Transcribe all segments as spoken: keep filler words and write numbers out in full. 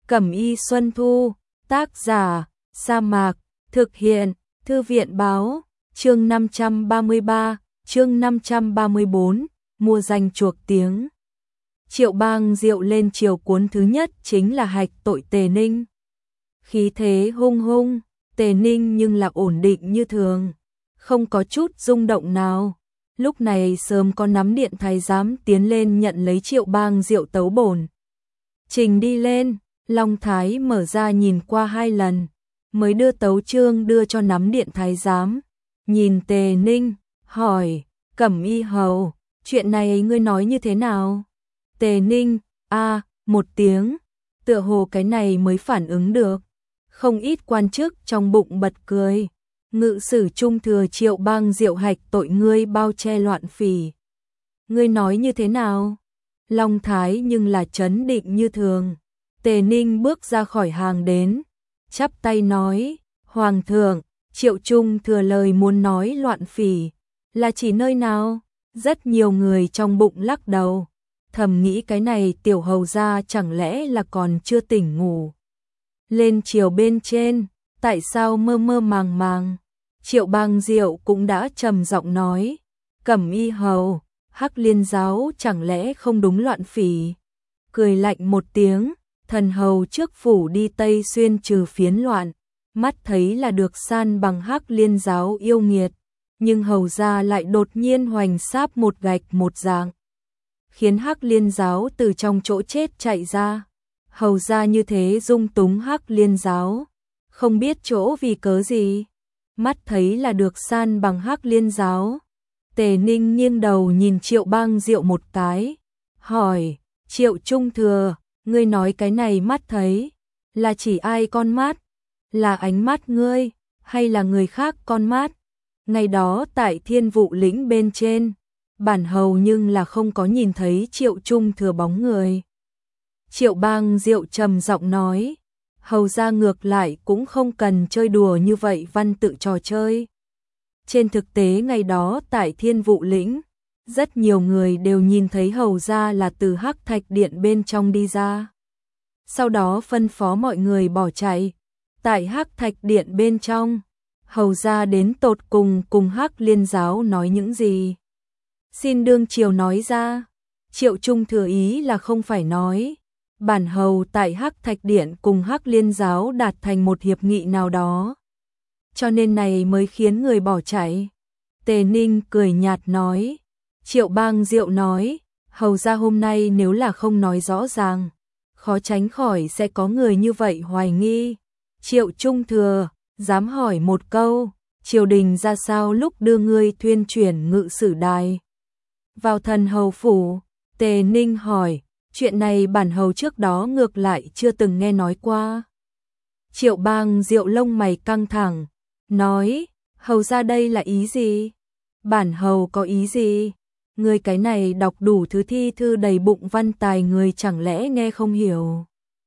Cẩm y Xuân Thu, tác giả, Sa Mạc, thực hiện, Thư viện báo, chương năm trăm ba mươi ba, chương năm trăm ba mươi bốn, mua danh chuộc tiếng. Triệu Bang Diệu lên triều cuốn thứ nhất chính là hạch tội Tề Ninh. Khí thế hung hung, Tề Ninh nhưng là ổn định như thường, không có chút rung động nào. Lúc này sớm có nắm điện thái giám tiến lên nhận lấy Triệu Bang Diệu tấu bổn. Trình đi lên, Long Thái mở ra nhìn qua hai lần, mới đưa tấu chương đưa cho nắm điện thái giám. Nhìn Tề Ninh, hỏi, Cẩm y hầu, chuyện này ngươi nói như thế nào? Tề Ninh, a một tiếng, tựa hồ cái này mới phản ứng được. Không ít quan chức trong bụng bật cười. Ngự sử trung thừa Triệu Bang Diệu hạch tội ngươi bao che loạn phỉ. Ngươi nói như thế nào? Long Thái nhưng là trấn định như thường. Tề Ninh bước ra khỏi hàng đến, chắp tay nói, Hoàng thượng, Triệu Trung thừa lời muốn nói loạn phỉ, là chỉ nơi nào? Rất nhiều người trong bụng lắc đầu, thầm nghĩ cái này tiểu hầu gia chẳng lẽ là còn chưa tỉnh ngủ. Lên triều bên trên, tại sao mơ mơ màng màng? Triệu Bang Diệu cũng đã trầm giọng nói, Cẩm y hầu, Hắc Liên giáo chẳng lẽ không đúng loạn phỉ? Cười lạnh một tiếng, thần hầu trước phủ đi Tây Xuyên trừ phiến loạn, mắt thấy là được san bằng Hắc Liên giáo yêu nghiệt, nhưng hầu gia lại đột nhiên hoành sáp một gạch một dạng, khiến Hắc Liên giáo từ trong chỗ chết chạy ra. Hầu gia như thế dung túng Hắc Liên giáo, không biết chỗ vì cớ gì, mắt thấy là được san bằng Hắc Liên giáo. Tề Ninh nghiêng đầu nhìn Triệu Bang Diệu một cái, hỏi, Triệu Trung thừa, ngươi nói cái này mắt thấy, là chỉ ai con mắt? Là ánh mắt ngươi, hay là người khác con mắt? Ngày đó tại Thiên Vụ lĩnh bên trên, bản hầu nhưng là không có nhìn thấy Triệu Trung thừa bóng người. Triệu Bang Diệu trầm giọng nói, hầu gia ngược lại cũng không cần chơi đùa như vậy văn tự trò chơi. Trên thực tế ngày đó tại Thiên Vụ lĩnh, rất nhiều người đều nhìn thấy hầu gia là từ Hắc Thạch Điện bên trong đi ra. Sau đó phân phó mọi người bỏ chạy. Tại Hắc Thạch Điện bên trong, hầu gia đến tột cùng cùng Hắc Liên giáo nói những gì? Xin đương triều nói ra. Triệu Trung thừa ý là không phải nói. Bản hầu tại Hắc Thạch Điện cùng Hắc Liên giáo đạt thành một hiệp nghị nào đó, cho nên này mới khiến người bỏ chạy. Tề Ninh cười nhạt nói. Triệu Bang Diệu nói, hầu gia hôm nay nếu là không nói rõ ràng, khó tránh khỏi sẽ có người như vậy hoài nghi. Triệu Trung thừa, dám hỏi một câu, triều đình ra sao lúc đưa ngươi thuyên chuyển ngự sử đài vào thần hầu phủ? Tề Ninh hỏi, chuyện này bản hầu trước đó ngược lại chưa từng nghe nói qua. Triệu Bang Diệu lông mày căng thẳng, nói, hầu ra đây là ý gì? Bản hầu có ý gì? Người cái này đọc đủ thứ thi thư đầy bụng văn tài người chẳng lẽ nghe không hiểu?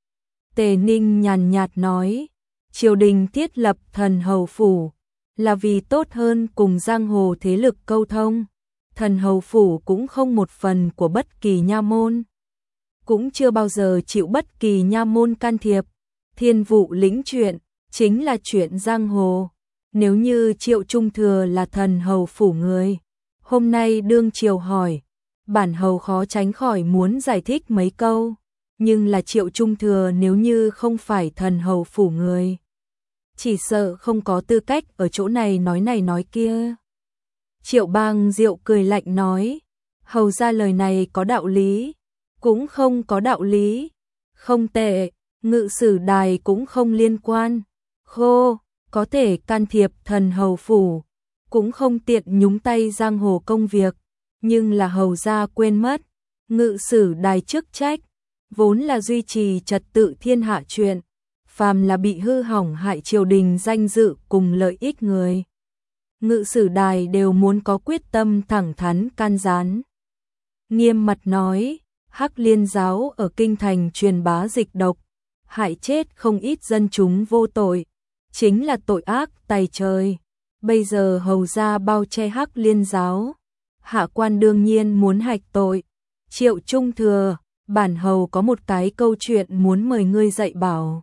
Tề Ninh nhàn nhạt nói, triều đình thiết lập thần hầu phủ là vì tốt hơn cùng giang hồ thế lực câu thông. Thần hầu phủ cũng không một phần của bất kỳ nha môn, cũng chưa bao giờ chịu bất kỳ nha môn can thiệp. Thiên Vụ lĩnh chuyện chính là chuyện giang hồ. Nếu như Triệu Trung thừa là thần hầu phủ người, hôm nay đương triều hỏi, bản hầu khó tránh khỏi muốn giải thích mấy câu, nhưng là Triệu Trung thừa nếu như không phải thần hầu phủ người, chỉ sợ không có tư cách ở chỗ này nói này nói kia. Triệu Bang Diệu cười lạnh nói, hầu ra lời này có đạo lý, cũng không có đạo lý. Không tệ, ngự sử đài cũng không liên quan. Khô, có thể can thiệp thần hầu phủ, cũng không tiện nhúng tay giang hồ công việc, nhưng là hầu gia quên mất, ngự sử đài chức trách vốn là duy trì trật tự thiên hạ chuyện, phàm là bị hư hỏng hại triều đình danh dự cùng lợi ích người, ngự sử đài đều muốn có quyết tâm thẳng thắn can gián. Nghiêm mặt nói, Hắc Liên giáo ở kinh thành truyền bá dịch độc, hại chết không ít dân chúng vô tội, chính là tội ác tày trời. Bây giờ hầu gia bao che Hắc Liên giáo, hạ quan đương nhiên muốn hạch tội. Triệu Trung thừa, bản hầu có một cái câu chuyện muốn mời ngươi dạy bảo.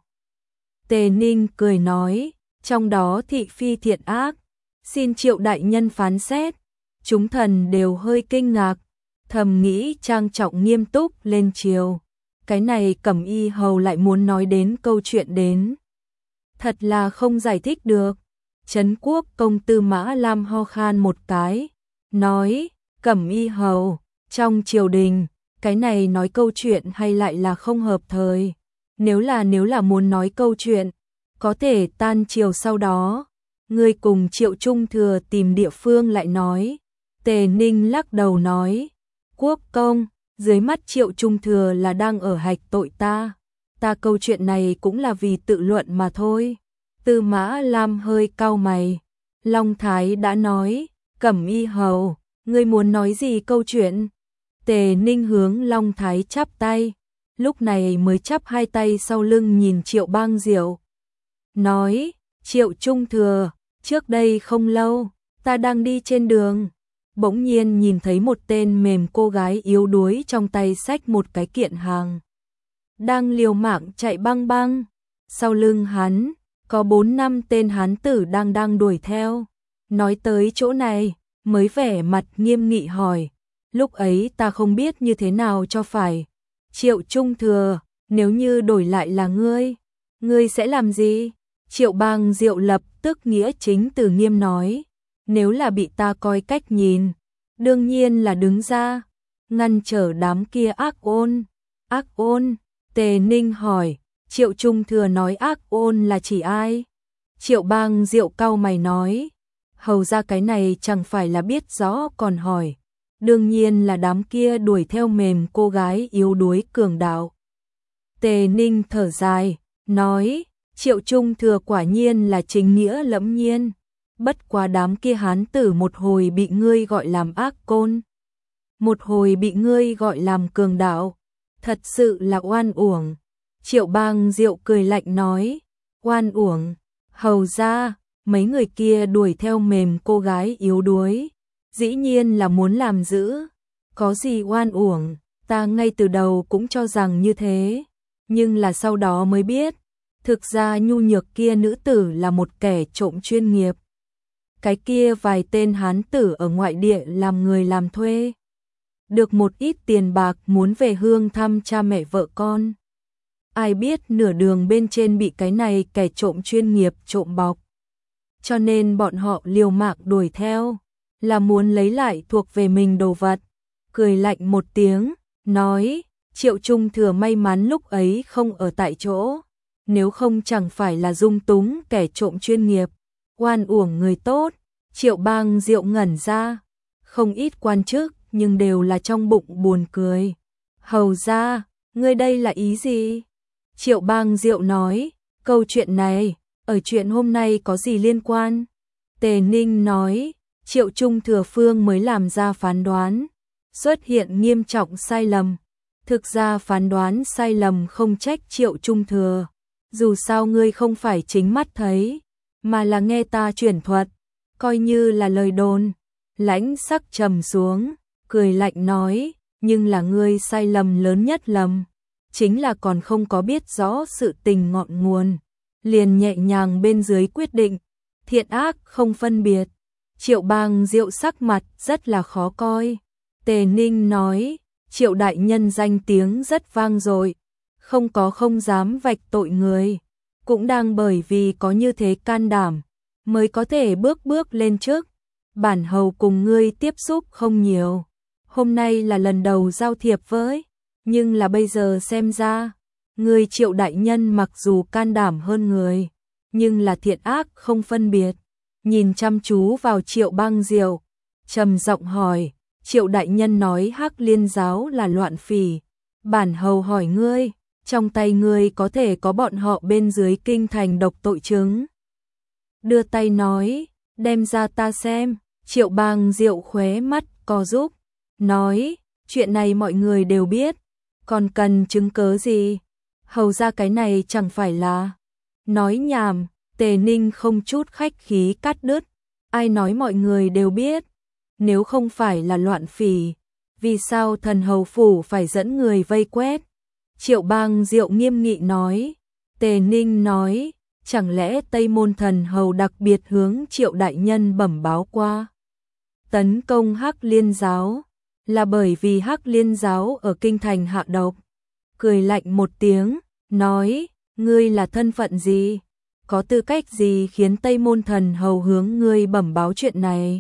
Tề Ninh cười nói, trong đó thị phi thiện ác, xin Triệu đại nhân phán xét. Chúng thần đều hơi kinh ngạc, thầm nghĩ trang trọng nghiêm túc lên triều. Cái này Cẩm Y hầu lại muốn nói đến câu chuyện đến. Thật là không giải thích được. Trấn Quốc công Tư Mã Lam ho khan một cái, nói, Cẩm Y hầu, trong triều đình, cái này nói câu chuyện hay lại là không hợp thời. Nếu là nếu là muốn nói câu chuyện, có thể tan triều sau đó, ngươi cùng Triệu Trung Thừa tìm địa phương lại nói. Tề Ninh lắc đầu nói, quốc công, dưới mắt Triệu Trung Thừa là đang ở hạch tội ta. Ta câu chuyện này cũng là vì tự luận mà thôi. Tư Mã Lam hơi cau mày. Long Thái đã nói, Cẩm Y hầu, ngươi muốn nói gì câu chuyện? Tề Ninh hướng Long Thái chắp tay, lúc này mới chắp hai tay sau lưng nhìn Triệu Bang Diệu. Nói, Triệu Trung Thừa, trước đây không lâu, ta đang đi trên đường. Bỗng nhiên nhìn thấy một tên mềm cô gái yếu đuối trong tay xách một cái kiện hàng. Đang liều mạng chạy băng băng. Sau lưng hắn, có bốn năm tên hán tử đang đang đuổi theo. Nói tới chỗ này, mới vẻ mặt nghiêm nghị hỏi. Lúc ấy ta không biết như thế nào cho phải. Triệu Trung Thừa, nếu như đổi lại là ngươi, ngươi sẽ làm gì? Triệu Bang Diệu lập tức nghĩa chính từ nghiêm nói. Nếu là bị ta coi cách nhìn, đương nhiên là đứng ra, ngăn trở đám kia ác ôn. Ác ôn? Tề Ninh hỏi, Triệu Trung Thừa nói ác ôn là chỉ ai? Triệu Bang Diệu cau mày nói, hầu ra cái này chẳng phải là biết rõ còn hỏi. Đương nhiên là đám kia đuổi theo mềm cô gái yếu đuối cường đạo. Tề Ninh thở dài, nói, Triệu Trung Thừa quả nhiên là chính nghĩa lẫm nhiên. Bất quá đám kia hán tử một hồi bị ngươi gọi làm ác côn, một hồi bị ngươi gọi làm cường đạo, thật sự là oan uổng. Triệu Bang Diệu cười lạnh nói, oan uổng? Hầu ra, mấy người kia đuổi theo mềm cô gái yếu đuối, dĩ nhiên là muốn làm dữ, có gì oan uổng, ta ngay từ đầu cũng cho rằng như thế, nhưng là sau đó mới biết, thực ra nhu nhược kia nữ tử là một kẻ trộm chuyên nghiệp. Cái kia vài tên hán tử ở ngoại địa làm người làm thuê, được một ít tiền bạc muốn về hương thăm cha mẹ vợ con. Ai biết nửa đường bên trên bị cái này kẻ trộm chuyên nghiệp trộm bọc. Cho nên bọn họ liều mạng đuổi theo, là muốn lấy lại thuộc về mình đồ vật. Cười lạnh một tiếng, nói, Triệu Trung Thừa may mắn lúc ấy không ở tại chỗ, nếu không chẳng phải là dung túng kẻ trộm chuyên nghiệp, oan uổng người tốt. Triệu Bang Diệu ngẩn ra, không ít quan chức nhưng đều là trong bụng buồn cười. Hầu ra, ngươi đây là ý gì? Triệu Bang Diệu nói, câu chuyện này, ở chuyện hôm nay có gì liên quan? Tề Ninh nói, Triệu Trung Thừa Phương mới làm ra phán đoán, xuất hiện nghiêm trọng sai lầm. Thực ra phán đoán sai lầm không trách Triệu Trung Thừa, dù sao ngươi không phải chính mắt thấy, mà là nghe ta truyền thuật, coi như là lời đồn. Lãnh sắc trầm xuống, cười lạnh nói, nhưng là ngươi sai lầm lớn nhất lầm, chính là còn không có biết rõ sự tình ngọn nguồn, liền nhẹ nhàng bên dưới quyết định, thiện ác không phân biệt. Triệu Bang Diệu sắc mặt rất là khó coi. Tề Ninh nói, Triệu đại nhân danh tiếng rất vang dội, không có không dám vạch tội người, cũng đang bởi vì có như thế can đảm, mới có thể bước bước lên trước. Bản hầu cùng ngươi tiếp xúc không nhiều, hôm nay là lần đầu giao thiệp với, nhưng là bây giờ xem ra, ngươi Triệu đại nhân mặc dù can đảm hơn người, nhưng là thiện ác không phân biệt. Nhìn chăm chú vào Triệu Bang Diệu, trầm giọng hỏi, Triệu đại nhân nói Hắc Liên giáo là loạn phỉ, bản hầu hỏi ngươi, trong tay ngươi có thể có bọn họ bên dưới kinh thành độc tội chứng? Đưa tay nói, đem ra ta xem. Triệu Bang Diệu khóe mắt co rúm, nói, chuyện này mọi người đều biết, còn cần chứng cớ gì? Hầu ra cái này chẳng phải là nói nhảm. Tề Ninh không chút khách khí cắt đứt, ai nói mọi người đều biết, nếu không phải là loạn phỉ, vì sao thần hầu phủ phải dẫn người vây quét? Triệu Bang Diệu nghiêm nghị nói. Tề Ninh nói, chẳng lẽ Tây Môn thần hầu đặc biệt hướng Triệu đại nhân bẩm báo qua tấn công Hắc Liên giáo, là bởi vì Hắc Liên giáo ở kinh thành hạ độc. Cười lạnh một tiếng, nói, ngươi là thân phận gì? Có tư cách gì khiến Tây Môn thần hầu hướng ngươi bẩm báo chuyện này?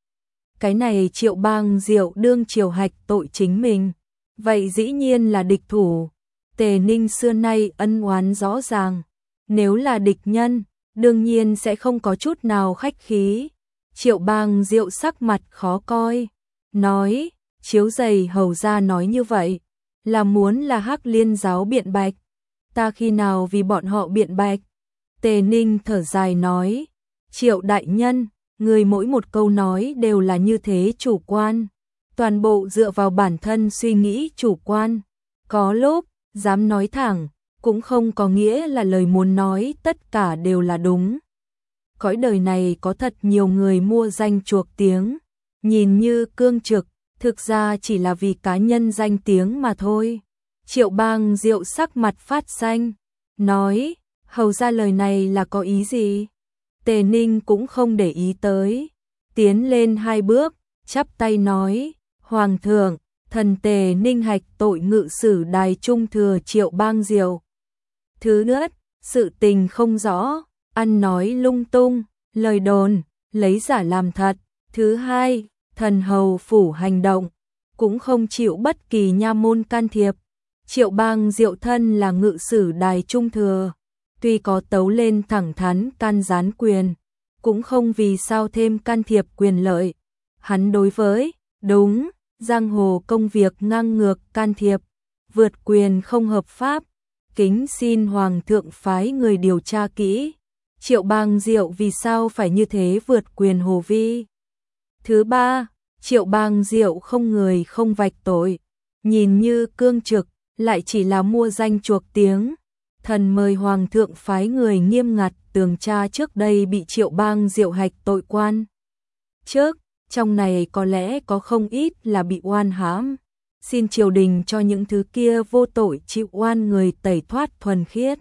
Cái này Triệu Bang Diệu đương triều hạch tội chính mình, vậy dĩ nhiên là địch thủ. Tề Ninh xưa nay ân oán rõ ràng, nếu là địch nhân, đương nhiên sẽ không có chút nào khách khí. Triệu Bang Diệu sắc mặt khó coi, nói, chiếu giày hầu ra nói như vậy, là muốn là Hắc Liên giáo biện bạch, ta khi nào vì bọn họ biện bạch? Tề Ninh thở dài nói, Triệu đại nhân, người mỗi một câu nói đều là như thế chủ quan, toàn bộ dựa vào bản thân suy nghĩ chủ quan, có lúc dám nói thẳng, cũng không có nghĩa là lời muốn nói tất cả đều là đúng. Cõi đời này có thật nhiều người mua danh chuộc tiếng, nhìn như cương trực, thực ra chỉ là vì cá nhân danh tiếng mà thôi. Triệu Bang Diệu sắc mặt phát xanh, nói, hầu ra lời này là có ý gì? Tề Ninh cũng không để ý tới, tiến lên hai bước, chắp tay nói, Hoàng thượng, thần Tề Ninh hạch tội ngự sử đài trung thừa Triệu Bang Diệu. Thứ nhất, sự tình không rõ, ăn nói lung tung, lời đồn, lấy giả làm thật. Thứ hai, thần hầu phủ hành động, cũng không chịu bất kỳ nha môn can thiệp. Triệu Bang Diệu thân là ngự sử đài trung thừa, tuy có tấu lên thẳng thắn can gián quyền, cũng không vì sao thêm can thiệp quyền lợi. Hắn đối với, đúng, giang hồ công việc ngang ngược can thiệp, vượt quyền không hợp pháp, kính xin Hoàng thượng phái người điều tra kỹ. Triệu Bang Diệu vì sao phải như thế vượt quyền hồ vi? Thứ ba, Triệu Bang Diệu không người không vạch tội, nhìn như cương trực, lại chỉ là mua danh chuộc tiếng. Thần mời Hoàng thượng phái người nghiêm ngặt tường tra trước đây bị Triệu Bang Diệu hạch tội quan. Trước, trong này có lẽ có không ít là bị oan hãm, xin triều đình cho những thứ kia vô tội chịu oan người tẩy thoát thuần khiết.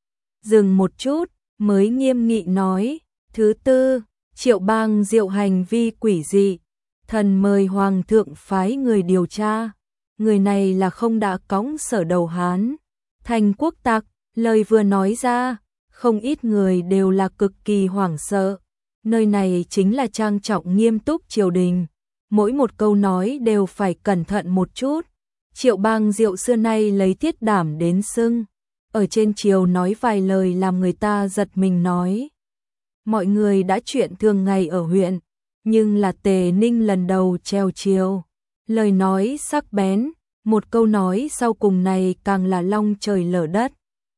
Dừng một chút, mới nghiêm nghị nói, thứ tư, Triệu Bang Diệu hành vi quỷ dị, thần mời Hoàng thượng phái người điều tra. Người này là không đã cõng sở đầu Hán, thành quốc tặc. Lời vừa nói ra, không ít người đều là cực kỳ hoảng sợ. Nơi này chính là trang trọng nghiêm túc triều đình, mỗi một câu nói đều phải cẩn thận một chút. Triệu Bang Diệu xưa nay lấy thiết đảm đến sưng, ở trên triều nói vài lời làm người ta giật mình nói. Mọi người đã chuyện thường ngày ở huyện, nhưng là Tề Ninh lần đầu treo triều, lời nói sắc bén, một câu nói sau cùng này càng là long trời lở đất.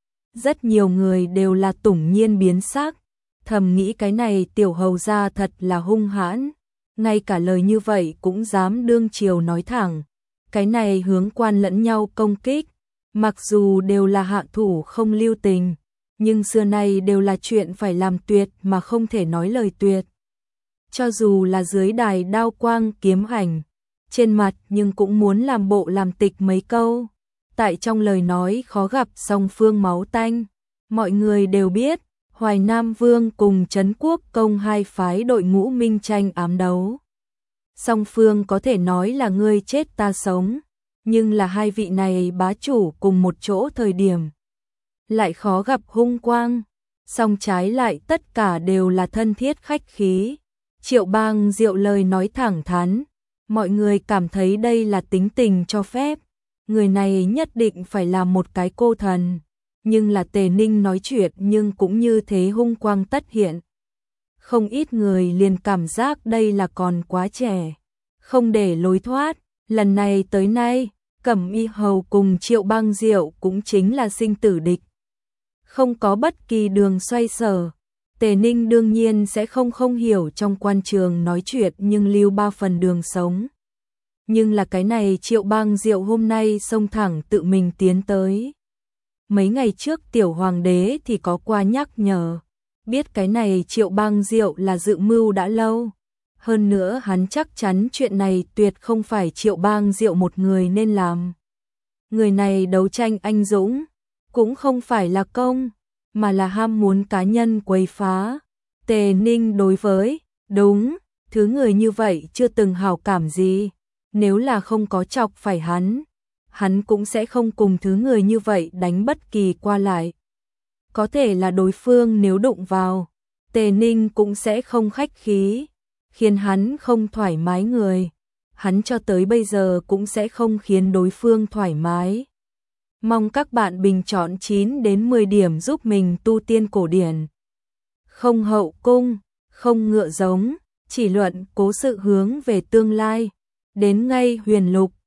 Rất nhiều người đều là tủng nhiên biến sắc, thầm nghĩ cái này tiểu hầu gia thật là hung hãn, ngay cả lời như vậy cũng dám đương triều nói thẳng. Cái này hướng quan lẫn nhau công kích, mặc dù đều là hạ thủ không lưu tình, nhưng xưa nay đều là chuyện phải làm tuyệt mà không thể nói lời tuyệt. Cho dù là dưới đài đao quang kiếm ảnh, trên mặt nhưng cũng muốn làm bộ làm tịch mấy câu. Tại trong lời nói khó gặp song phương máu tanh, mọi người đều biết, Hoài Nam Vương cùng Trấn Quốc Công hai phái đội ngũ minh tranh ám đấu. Song phương có thể nói là ngươi chết ta sống, nhưng là hai vị này bá chủ cùng một chỗ thời điểm, lại khó gặp hung quang, song trái lại tất cả đều là thân thiết khách khí. Triệu Bang Diệu lời nói thẳng thắn, mọi người cảm thấy đây là tính tình cho phép. Người này nhất định phải là một cái cô thần, nhưng là Tề Ninh nói chuyện nhưng cũng như thế hung quang tất hiện. Không ít người liền cảm giác đây là còn quá trẻ, không để lối thoát. Lần này tới nay, Cẩm Y Hầu cùng Triệu Bang Diệu cũng chính là sinh tử địch, không có bất kỳ đường xoay sở. Tề Ninh đương nhiên sẽ không không hiểu trong quan trường nói chuyện nhưng lưu ba phần đường sống. Nhưng là cái này Triệu Bang Diệu hôm nay xông thẳng tự mình tiến tới. Mấy ngày trước tiểu hoàng đế thì có qua nhắc nhở, biết cái này Triệu Bang Diệu là dự mưu đã lâu. Hơn nữa hắn chắc chắn chuyện này tuyệt không phải Triệu Bang Diệu một người nên làm. Người này đấu tranh anh dũng, cũng không phải là công, mà là ham muốn cá nhân quấy phá. Tề Ninh đối với, đúng, thứ người như vậy chưa từng hảo cảm gì. Nếu là không có chọc phải hắn, hắn cũng sẽ không cùng thứ người như vậy đánh bất kỳ qua lại. Có thể là đối phương nếu đụng vào, Tề Ninh cũng sẽ không khách khí, khiến hắn không thoải mái người. Hắn cho tới bây giờ cũng sẽ không khiến đối phương thoải mái. Mong các bạn bình chọn chín đến mười điểm giúp mình tu tiên cổ điển. Không hậu cung, không ngựa giống, chỉ luận cố sự hướng về tương lai. Đến ngay huyền lục,